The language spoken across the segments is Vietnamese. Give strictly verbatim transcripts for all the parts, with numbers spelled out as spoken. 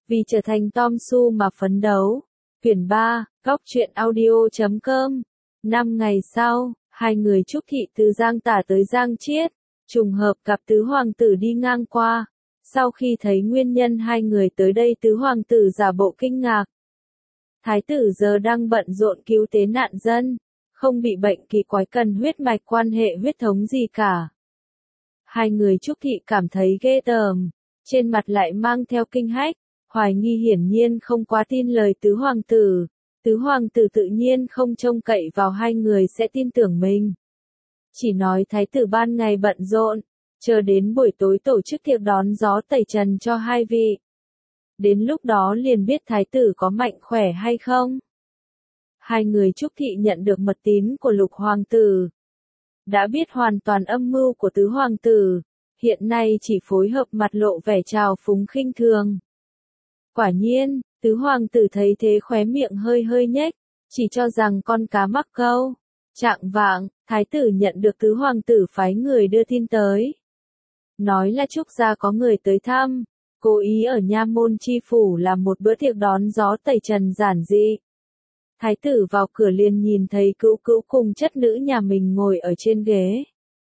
Vì trở thành Tom Su mà phấn đấu. Quyển ba, góc truyện audio chấm com. Năm ngày sau, hai người Trúc Thị từ Giang Tả tới Giang Chiết, trùng hợp gặp tứ hoàng tử đi ngang qua. Sau khi thấy nguyên nhân hai người tới đây, tứ hoàng tử giả bộ kinh ngạc. Thái tử giờ đang bận rộn cứu tế nạn dân, không bị bệnh kỳ quái cần huyết mạch quan hệ huyết thống gì cả. Hai người Trúc Thị cảm thấy ghê tởm, trên mặt lại mang theo kinh hách, hoài nghi hiển nhiên không quá tin lời tứ hoàng tử. Tứ hoàng tử tự nhiên không trông cậy vào hai người sẽ tin tưởng mình. Chỉ nói thái tử ban ngày bận rộn, chờ đến buổi tối tổ chức tiệc đón gió tẩy trần cho hai vị. Đến lúc đó liền biết thái tử có mạnh khỏe hay không. Hai người Trúc Thị nhận được mật tín của lục hoàng tử. Đã biết hoàn toàn âm mưu của tứ hoàng tử, hiện nay chỉ phối hợp mặt lộ vẻ trào phúng khinh thường. Quả nhiên, tứ hoàng tử thấy thế khóe miệng hơi hơi nhếch, chỉ cho rằng con cá mắc câu. Trạng vạng, thái tử nhận được tứ hoàng tử phái người đưa tin tới. Nói là Trúc gia có người tới thăm, cố ý ở nha môn chi phủ làm một bữa tiệc đón gió tẩy trần giản dị. Thái tử vào cửa liền nhìn thấy cữu cữu cùng chất nữ nhà mình ngồi ở trên ghế.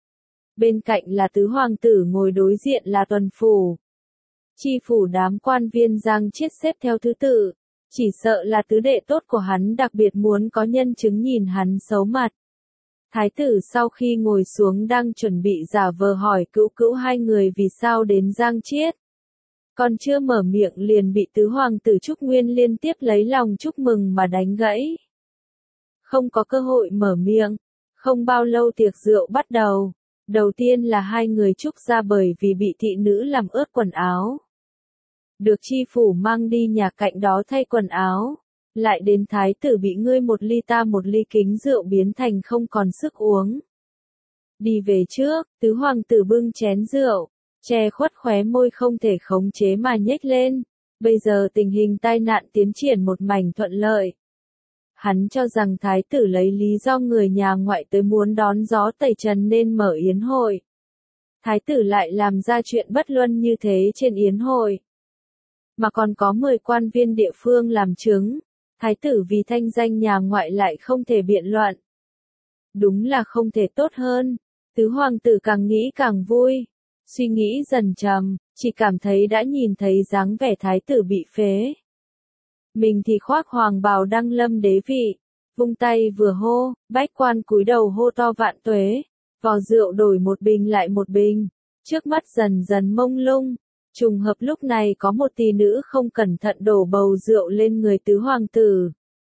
Bên cạnh là tứ hoàng tử, ngồi đối diện là tuần phủ. Chi phủ đám quan viên Giang Chiết xếp theo thứ tự, chỉ sợ là tứ đệ tốt của hắn đặc biệt muốn có nhân chứng nhìn hắn xấu mặt. Thái tử sau khi ngồi xuống đang chuẩn bị giả vờ hỏi cữu cữu hai người vì sao đến Giang Chiết. Còn chưa mở miệng liền bị tứ hoàng tử Trúc Nguyên liên tiếp lấy lòng chúc mừng mà đánh gãy. Không có cơ hội mở miệng, không bao lâu tiệc rượu bắt đầu. Đầu tiên là hai người Trúc gia bởi vì bị thị nữ làm ướt quần áo. Được chi phủ mang đi nhà cạnh đó thay quần áo. Lại đến thái tử bị ngươi một ly ta một ly kính rượu biến thành không còn sức uống. Đi về trước, tứ hoàng tử bưng chén rượu, che khuất khóe môi không thể khống chế mà nhếch lên. Bây giờ tình hình tai nạn tiến triển một mảnh thuận lợi. Hắn cho rằng thái tử lấy lý do người nhà ngoại tới muốn đón gió tẩy trần nên mở yến hội. Thái tử lại làm ra chuyện bất luân như thế trên yến hội. Mà còn có mười quan viên địa phương làm chứng. Thái tử vì thanh danh nhà ngoại lại không thể biện luận. Đúng là không thể tốt hơn. Tứ hoàng tử càng nghĩ càng vui. Suy nghĩ dần trầm, chỉ cảm thấy đã nhìn thấy dáng vẻ thái tử bị phế. Mình thì khoác hoàng bào đăng lâm đế vị, vung tay vừa hô, bách quan cúi đầu hô to vạn tuế, vò rượu đổi một bình lại một bình, trước mắt dần dần mông lung. Trùng hợp lúc này có một tỷ nữ không cẩn thận đổ bầu rượu lên người tứ hoàng tử.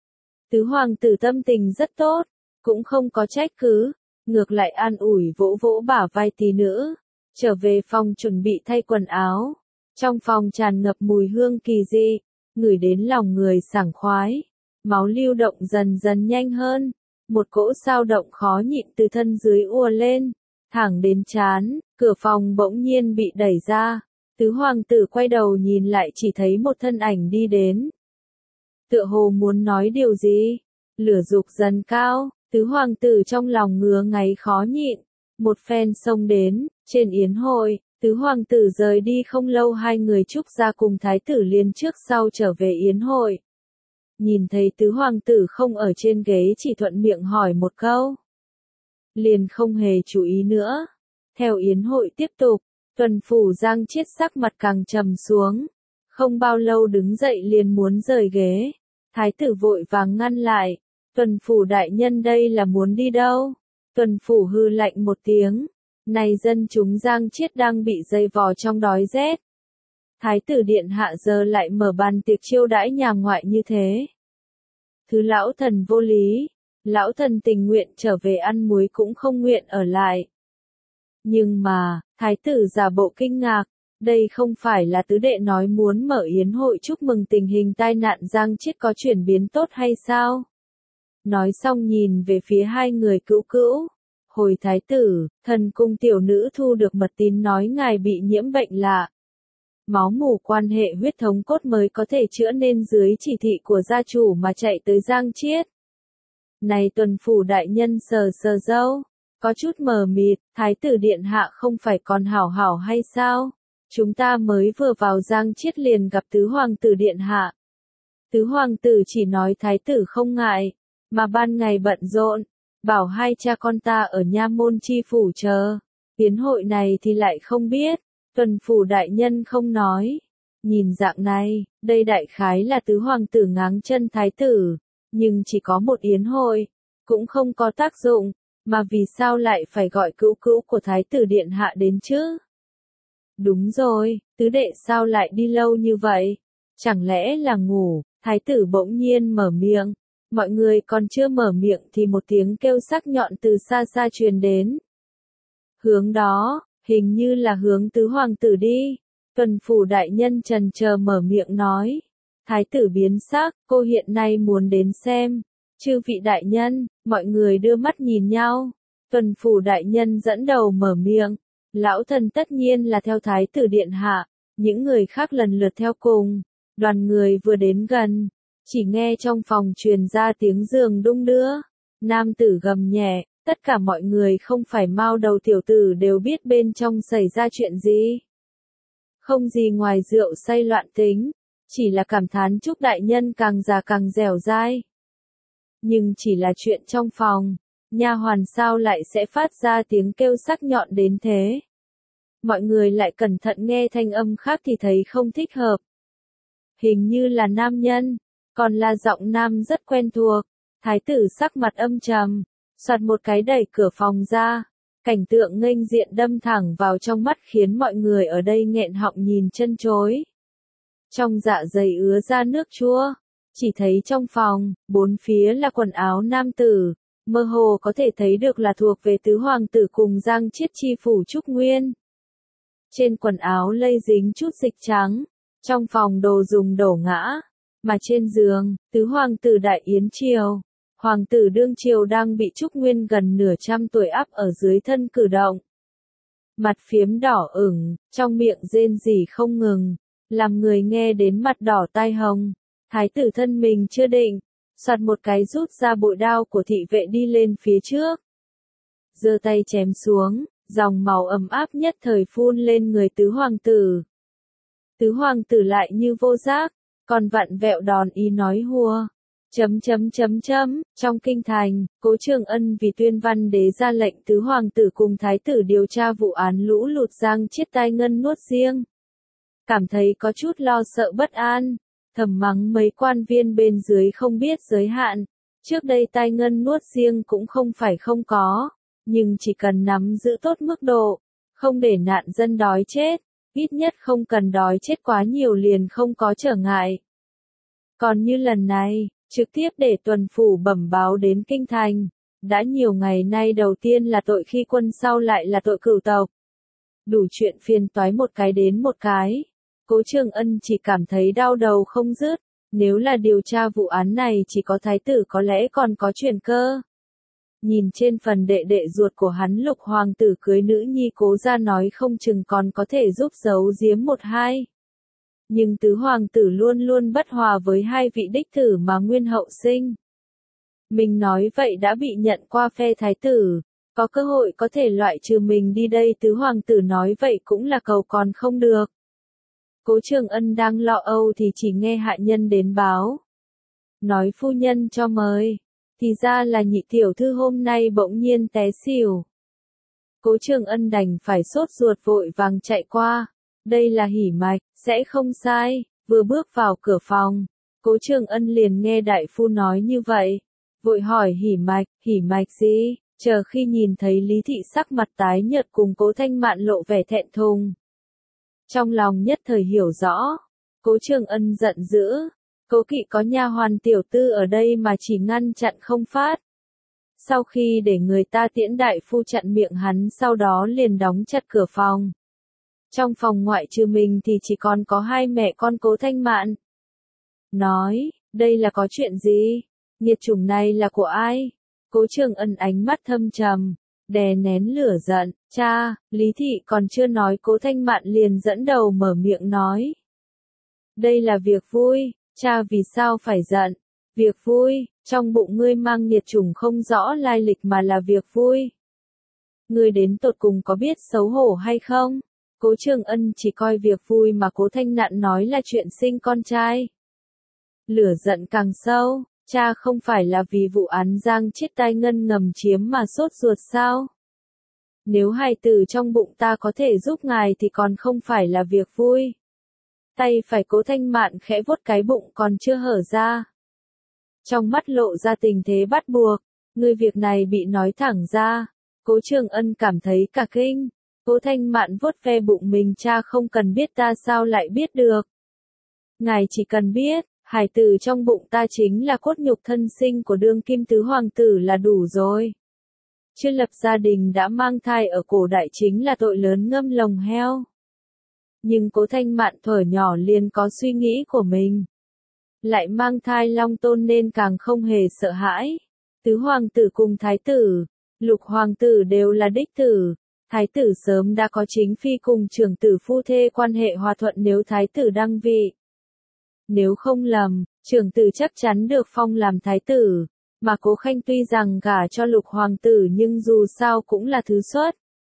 Tứ hoàng tử tâm tình rất tốt, cũng không có trách cứ, ngược lại an ủi vỗ vỗ bả vai tỷ nữ, trở về phòng chuẩn bị thay quần áo. Trong phòng tràn ngập mùi hương kỳ dị, ngửi đến lòng người sảng khoái, máu lưu động dần dần nhanh hơn, một cỗ sao động khó nhịn từ thân dưới ùa lên, thẳng đến trán, cửa phòng bỗng nhiên bị đẩy ra. Tứ hoàng tử quay đầu nhìn lại chỉ thấy một thân ảnh đi đến. Tựa hồ muốn nói điều gì, lửa dục dần cao, tứ hoàng tử trong lòng ngứa ngáy khó nhịn, một phen xông đến, trên yến hội, tứ hoàng tử rời đi không lâu hai người Trúc gia cùng thái tử liền trước sau trở về yến hội. Nhìn thấy tứ hoàng tử không ở trên ghế chỉ thuận miệng hỏi một câu. Liền không hề chú ý nữa. Theo yến hội tiếp tục. Tuần phủ Giang Chiết sắc mặt càng trầm xuống, không bao lâu đứng dậy liền muốn rời ghế. Thái tử vội vàng ngăn lại, tuần phủ đại nhân đây là muốn đi đâu? Tuần phủ hư lạnh một tiếng, này dân chúng Giang Chiết đang bị dây vò trong đói rét. Thái tử điện hạ giờ lại mở bàn tiệc chiêu đãi nhà ngoại như thế. Thứ lão thần vô lý, lão thần tình nguyện trở về ăn muối cũng không nguyện ở lại. Nhưng mà, thái tử giả bộ kinh ngạc, đây không phải là tứ đệ nói muốn mở yến hội chúc mừng tình hình tai nạn Giang Chiết có chuyển biến tốt hay sao? Nói xong nhìn về phía hai người cữu cữu. Hồi thái tử, thần cung tiểu nữ thu được mật tín nói ngài bị nhiễm bệnh lạ. Máu mủ quan hệ huyết thống cốt mới có thể chữa nên dưới chỉ thị của gia chủ mà chạy tới Giang Chiết. Này tuần phủ đại nhân sờ sờ râu. Có chút mờ mịt, thái tử điện hạ không phải còn hảo hảo hay sao? Chúng ta mới vừa vào Giang Chiết liền gặp tứ hoàng tử điện hạ. Tứ hoàng tử chỉ nói thái tử không ngại, mà ban ngày bận rộn, bảo hai cha con ta ở nha môn chi phủ chờ. Tiến hội này thì lại không biết, tuần phủ đại nhân không nói. Nhìn dạng này, đây đại khái là tứ hoàng tử ngáng chân thái tử, nhưng chỉ có một yến hội, cũng không có tác dụng, mà vì sao lại phải gọi cữu cữu của thái tử điện hạ đến chứ? Đúng rồi, tứ đệ sao lại đi lâu như vậy? Chẳng lẽ là ngủ? Thái tử bỗng nhiên mở miệng. Mọi người còn chưa mở miệng thì một tiếng kêu sắc nhọn từ xa xa truyền đến. Hướng đó, hình như là hướng tứ hoàng tử đi. Tuần phủ đại nhân trần chờ mở miệng nói. Thái tử biến sắc, cô hiện nay muốn đến xem. Chư vị đại nhân, mọi người đưa mắt nhìn nhau. Tuần phủ đại nhân dẫn đầu mở miệng. Lão thần tất nhiên là theo thái tử điện hạ, những người khác lần lượt theo cùng. Đoàn người vừa đến gần, chỉ nghe trong phòng truyền ra tiếng giường đung đưa. Nam tử gầm nhẹ, tất cả mọi người không phải mao đầu tiểu tử đều biết bên trong xảy ra chuyện gì. Không gì ngoài rượu say loạn tính, chỉ là cảm thán chúc đại nhân càng già càng dẻo dai. Nhưng chỉ là chuyện trong phòng, nha hoàn sao lại sẽ phát ra tiếng kêu sắc nhọn đến thế. Mọi người lại cẩn thận nghe thanh âm khác thì thấy không thích hợp. Hình như là nam nhân, còn là giọng nam rất quen thuộc. Thái tử sắc mặt âm trầm, soạt một cái đẩy cửa phòng ra. Cảnh tượng nghênh diện đâm thẳng vào trong mắt khiến mọi người ở đây nghẹn họng nhìn chân chối. Trong dạ dày ứa ra nước chua, chỉ thấy trong phòng, bốn phía là quần áo nam tử, mơ hồ có thể thấy được là thuộc về tứ hoàng tử cùng Giang Chiết chi phủ Trúc Nguyên. Trên quần áo lây dính chút dịch trắng, trong phòng đồ dùng đổ ngã, mà trên giường, tứ hoàng tử đại yến triều. Hoàng tử đương triều đang bị Trúc Nguyên gần nửa trăm tuổi áp ở dưới thân cử động. Mặt phiếm đỏ ửng, trong miệng rên rỉ không ngừng, làm người nghe đến mặt đỏ tai hồng. Thái tử thân mình chưa định, soạt một cái rút ra bội đao của thị vệ đi lên phía trước. Giơ tay chém xuống, dòng máu ấm áp nhất thời phun lên người tứ hoàng tử. Tứ hoàng tử lại như vô giác, còn vặn vẹo đòn ý nói hùa. Chấm chấm chấm chấm, trong kinh thành, Cố Trường Ân vì tuyên văn đế ra lệnh tứ hoàng tử cùng thái tử điều tra vụ án lũ lụt Giang Chiết tai ngân nuốt riêng. Cảm thấy có chút lo sợ bất an, thầm mắng mấy quan viên bên dưới không biết giới hạn. Trước đây tai ngân nuốt riêng cũng không phải không có, nhưng chỉ cần nắm giữ tốt mức độ, không để nạn dân đói chết, ít nhất không cần đói chết quá nhiều liền không có trở ngại. Còn như lần này, trực tiếp để tuần phủ bẩm báo đến kinh thành, đã nhiều ngày nay đầu tiên là tội khi quân sau lại là tội cửu tộc. Đủ chuyện phiền toái một cái đến một cái. Cố Trường Ân chỉ cảm thấy đau đầu không dứt, nếu là điều tra vụ án này chỉ có thái tử có lẽ còn có chuyển cơ. Nhìn trên phần đệ đệ ruột của hắn Lục hoàng tử cưới nữ nhi Cố gia nói không chừng còn có thể giúp giấu giếm một hai. Nhưng tứ hoàng tử luôn luôn bất hòa với hai vị đích tử mà nguyên hậu sinh. Mình nói vậy đã bị nhận qua phe thái tử, có cơ hội có thể loại trừ mình đi đây tứ hoàng tử nói vậy cũng là cầu còn không được. Cố Trường Ân đang lo âu thì chỉ nghe hạ nhân đến báo. Nói phu nhân cho mời, thì ra là nhị tiểu thư hôm nay bỗng nhiên té xỉu. Cố Trường Ân đành phải sốt ruột vội vàng chạy qua. Đây là hỉ mạch, sẽ không sai. Vừa bước vào cửa phòng, Cố Trường Ân liền nghe đại phu nói như vậy. Vội hỏi hỉ mạch, hỉ mạch gì? Chờ khi nhìn thấy Lý Thị sắc mặt tái nhợt cùng Cố Thanh Mạn lộ vẻ thẹn thùng. Trong lòng nhất thời hiểu rõ, Cố Trường Ân giận dữ. Cố Kỵ có nha hoàn tiểu tư ở đây mà chỉ ngăn chặn không phát. Sau khi để người ta tiễn đại phu chặn miệng hắn sau đó liền đóng chặt cửa phòng. Trong phòng ngoại trừ mình thì chỉ còn có hai mẹ con Cố Thanh Mạn. Nói, đây là có chuyện gì? Nghiệt chủng này là của ai? Cố Trường Ân ánh mắt thâm trầm, đè nén lửa giận. Cha, Lý Thị còn chưa nói Cố Thanh Mạn liền dẫn đầu mở miệng nói. Đây là việc vui, cha vì sao phải giận? Việc vui, trong bụng ngươi mang nghiệt chủng không rõ lai lịch mà là việc vui. Ngươi đến tột cùng có biết xấu hổ hay không? Cố Trường Ân chỉ coi việc vui mà Cố Thanh Nạn nói là chuyện sinh con trai. Lửa giận càng sâu, cha không phải là vì vụ án Giang Chiết tai ngân ngầm chiếm mà sốt ruột sao? Nếu hài tử trong bụng ta có thể giúp ngài thì còn không phải là việc vui. Tay phải Cố Thanh Mạn khẽ vuốt cái bụng còn chưa hở ra. Trong mắt lộ ra tình thế bắt buộc, người việc này bị nói thẳng ra. Cố Trường Ân cảm thấy cả kinh. Cố Thanh Mạn vuốt ve bụng mình, cha không cần biết, ta sao lại biết được. Ngài chỉ cần biết, hài tử trong bụng ta chính là cốt nhục thân sinh của đương kim tứ hoàng tử là đủ rồi. Chưa lập gia đình đã mang thai ở cổ đại chính là tội lớn ngâm lồng heo. Nhưng Cố Thanh Mạn thuở nhỏ liền có suy nghĩ của mình. Lại mang thai long tôn nên càng không hề sợ hãi. Tứ hoàng tử cùng thái tử, lục hoàng tử đều là đích tử. Thái tử sớm đã có chính phi cùng trưởng tử phu thê quan hệ hòa thuận nếu thái tử đăng vị. Nếu không lầm, trưởng tử chắc chắn được phong làm thái tử. Mà Cố Khanh tuy rằng gả cho lục hoàng tử nhưng dù sao cũng là thứ xuất.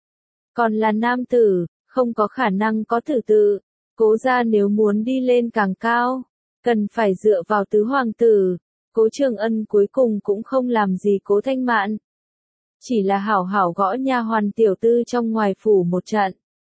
Còn là nam tử, không có khả năng có tử tự. Cố gia nếu muốn đi lên càng cao, cần phải dựa vào tứ hoàng tử. Cố Trường Ân cuối cùng cũng không làm gì Cố Thanh Mạn. Chỉ là hảo hảo gõ nha hoàn tiểu tư trong ngoài phủ một trận.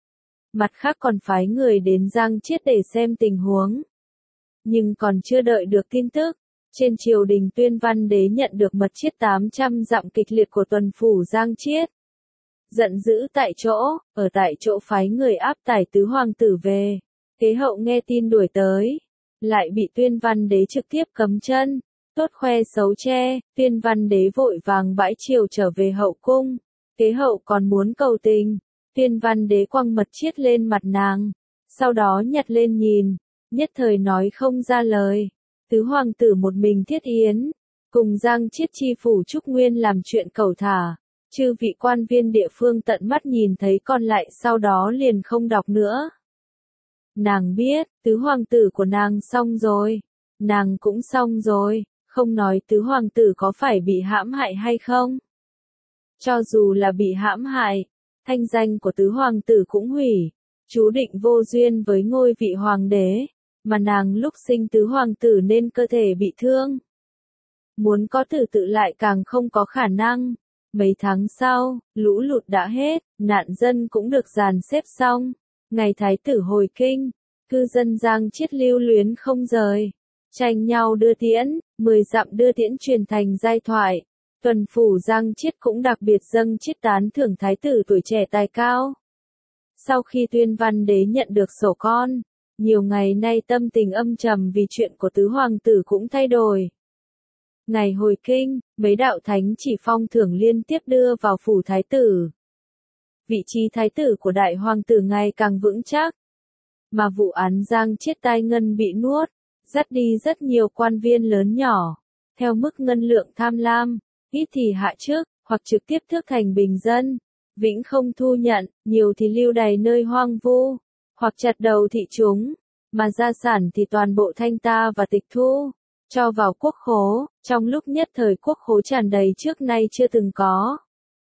Mặt khác còn phái người đến Giang Chiết để xem tình huống. Nhưng còn chưa đợi được tin tức, trên triều đình Tuyên Văn Đế nhận được mật chiết tám trăm dặm kịch liệt của tuần phủ Giang Chiết. Giận dữ tại chỗ, ở tại chỗ phái người áp tải tứ hoàng tử về. Kế hậu nghe tin đuổi tới, lại bị Tuyên Văn Đế trực tiếp cấm chân. Tốt khoe xấu che, Tuyên Văn Đế vội vàng bãi triều trở về hậu cung. Kế hậu còn muốn cầu tình, Tuyên Văn Đế quăng mật chiết lên mặt nàng, sau đó nhặt lên nhìn, nhất thời nói không ra lời. Tứ hoàng tử một mình thiết yến, cùng Giang Chiết chi phủ Trúc Nguyên làm chuyện cẩu thả, chư vị quan viên địa phương tận mắt nhìn thấy còn lại sau đó liền không đọc nữa. Nàng biết, tứ hoàng tử của nàng xong rồi, nàng cũng xong rồi. Không nói tứ hoàng tử có phải bị hãm hại hay không. Cho dù là bị hãm hại, thanh danh của tứ hoàng tử cũng hủy. Chú định vô duyên với ngôi vị hoàng đế, mà nàng lúc sinh tứ hoàng tử nên cơ thể bị thương. Muốn có tử tự lại càng không có khả năng. Mấy tháng sau, lũ lụt đã hết, nạn dân cũng được dàn xếp xong. Ngày thái tử hồi kinh, cư dân Giang Chiết lưu luyến không rời. Tranh nhau đưa tiễn, mười dặm đưa tiễn truyền thành giai thoại. Tuần phủ Giang Chiết cũng đặc biệt dâng chiết tán thưởng thái tử tuổi trẻ tài cao. Sau khi Tuyên Văn Đế nhận được sổ con, nhiều ngày nay tâm tình âm trầm vì chuyện của tứ hoàng tử cũng thay đổi. Ngày hồi kinh, mấy đạo thánh chỉ phong thưởng liên tiếp đưa vào phủ thái tử. Vị trí thái tử của đại hoàng tử ngày càng vững chắc. Mà vụ án Giang Chiết tai ngân bị nuốt, dắt đi rất nhiều quan viên lớn nhỏ, theo mức ngân lượng tham lam, ít thì hạ chức, hoặc trực tiếp tước thành bình dân, vĩnh không thu nhận, nhiều thì lưu đày nơi hoang vu, hoặc chặt đầu thị chúng, mà gia sản thì toàn bộ thanh ta và tịch thu, cho vào quốc khố, trong lúc nhất thời quốc khố tràn đầy trước nay chưa từng có.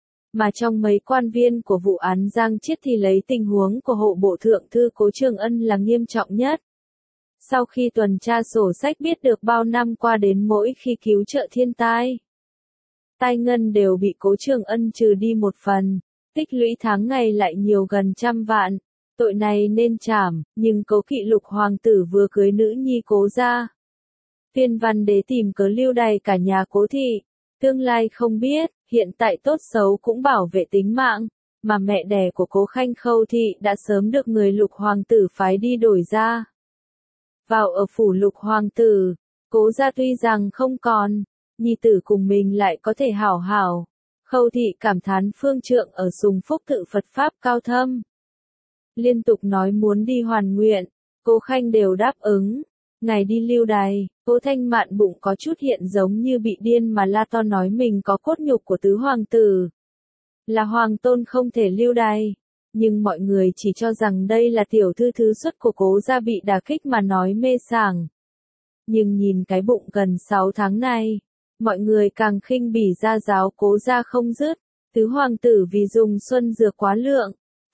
Mà trong mấy quan viên của vụ án Giang Chiết thì lấy tình huống của hộ bộ thượng thư Cố Trường Ân là nghiêm trọng nhất. Sau khi tuần tra sổ sách biết được bao năm qua đến mỗi khi cứu trợ thiên tai, tai ngân đều bị Cố Trường Ân trừ đi một phần, tích lũy tháng ngày lại nhiều gần trăm vạn, tội này nên trảm, nhưng Cố Kỵ lục hoàng tử vừa cưới nữ nhi Cố gia. Tuyên Văn Đế tìm cớ lưu đày cả nhà Cố thị, tương lai không biết, hiện tại tốt xấu cũng bảo vệ tính mạng, mà mẹ đẻ của Cố Khanh Khâu thị đã sớm được người lục hoàng tử phái đi đổi ra. Vào ở phủ lục hoàng tử, Cố gia tuy rằng không còn, nhi tử cùng mình lại có thể hảo hảo. Khâu thị cảm thán phương trượng ở sùng phúc tự Phật Pháp cao thâm. Liên tục nói muốn đi hoàn nguyện, Cố Khanh đều đáp ứng. Ngày đi lưu đày, Cố Thanh Mạn bụng có chút hiện giống như bị điên mà la to nói mình có cốt nhục của tứ hoàng tử. Là hoàng tôn không thể lưu đày. Nhưng mọi người chỉ cho rằng đây là tiểu thư thứ xuất của Cố gia bị đả kích mà nói mê sảng. Nhưng nhìn cái bụng gần sáu tháng này, mọi người càng khinh bỉ gia giáo Cố gia không dứt. Tứ hoàng tử vì dùng xuân dược quá lượng,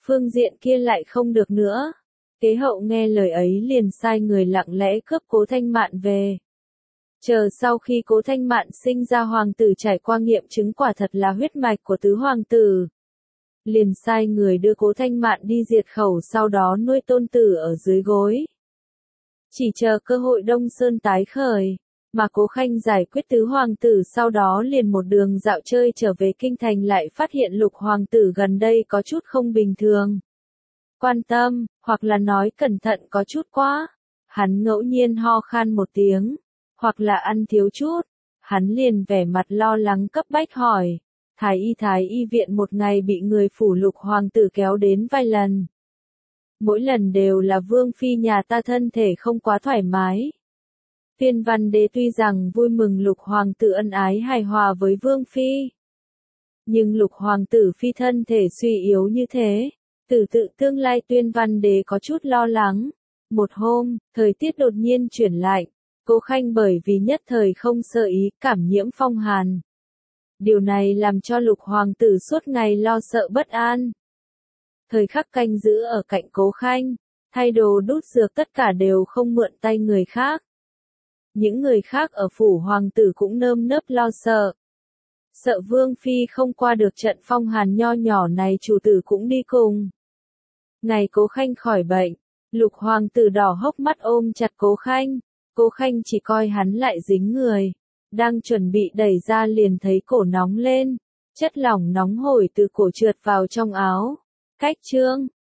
phương diện kia lại không được nữa. Kế hậu nghe lời ấy liền sai người lặng lẽ cướp Cố Thanh Mạn về. Chờ sau khi Cố Thanh Mạn sinh ra hoàng tử trải qua nghiệm chứng quả thật là huyết mạch của tứ hoàng tử. Liền sai người đưa Cố Thanh Mạn đi diệt khẩu, sau đó nuôi tôn tử ở dưới gối. Chỉ chờ cơ hội Đông Sơn tái khởi, mà Cố Khanh giải quyết tứ hoàng tử sau đó liền một đường dạo chơi trở về kinh thành, lại phát hiện lục hoàng tử gần đây có chút không bình thường. Quan tâm, hoặc là nói cẩn thận có chút quá. Hắn ngẫu nhiên ho khan một tiếng, hoặc là ăn thiếu chút. Hắn liền vẻ mặt lo lắng cấp bách hỏi. Thái y thái y viện một ngày bị người phủ lục hoàng tử kéo đến vài lần. Mỗi lần đều là vương phi nhà ta thân thể không quá thoải mái. Viên Văn Đế tuy rằng vui mừng lục hoàng tử ân ái hài hòa với vương phi. Nhưng lục hoàng tử phi thân thể suy yếu như thế. Tử tự tương lai Tuyên Văn Đế có chút lo lắng. Một hôm, thời tiết đột nhiên chuyển lạnh. Cố Khanh bởi vì nhất thời không sơ ý cảm nhiễm phong hàn. Điều này làm cho lục hoàng tử suốt ngày lo sợ bất an. Thời khắc canh giữ ở cạnh Cố Khanh, thay đồ đút dược tất cả đều không mượn tay người khác. Những người khác ở phủ hoàng tử cũng nơm nớp lo sợ. Sợ vương phi không qua được trận phong hàn nho nhỏ này, chủ tử cũng đi cùng. Ngày Cố Khanh khỏi bệnh, lục hoàng tử đỏ hốc mắt ôm chặt Cố Khanh. Cố Khanh chỉ coi hắn lại dính người. Đang chuẩn bị đẩy ra liền thấy cổ nóng lên. Chất lỏng nóng hổi từ cổ trượt vào trong áo. Cách chương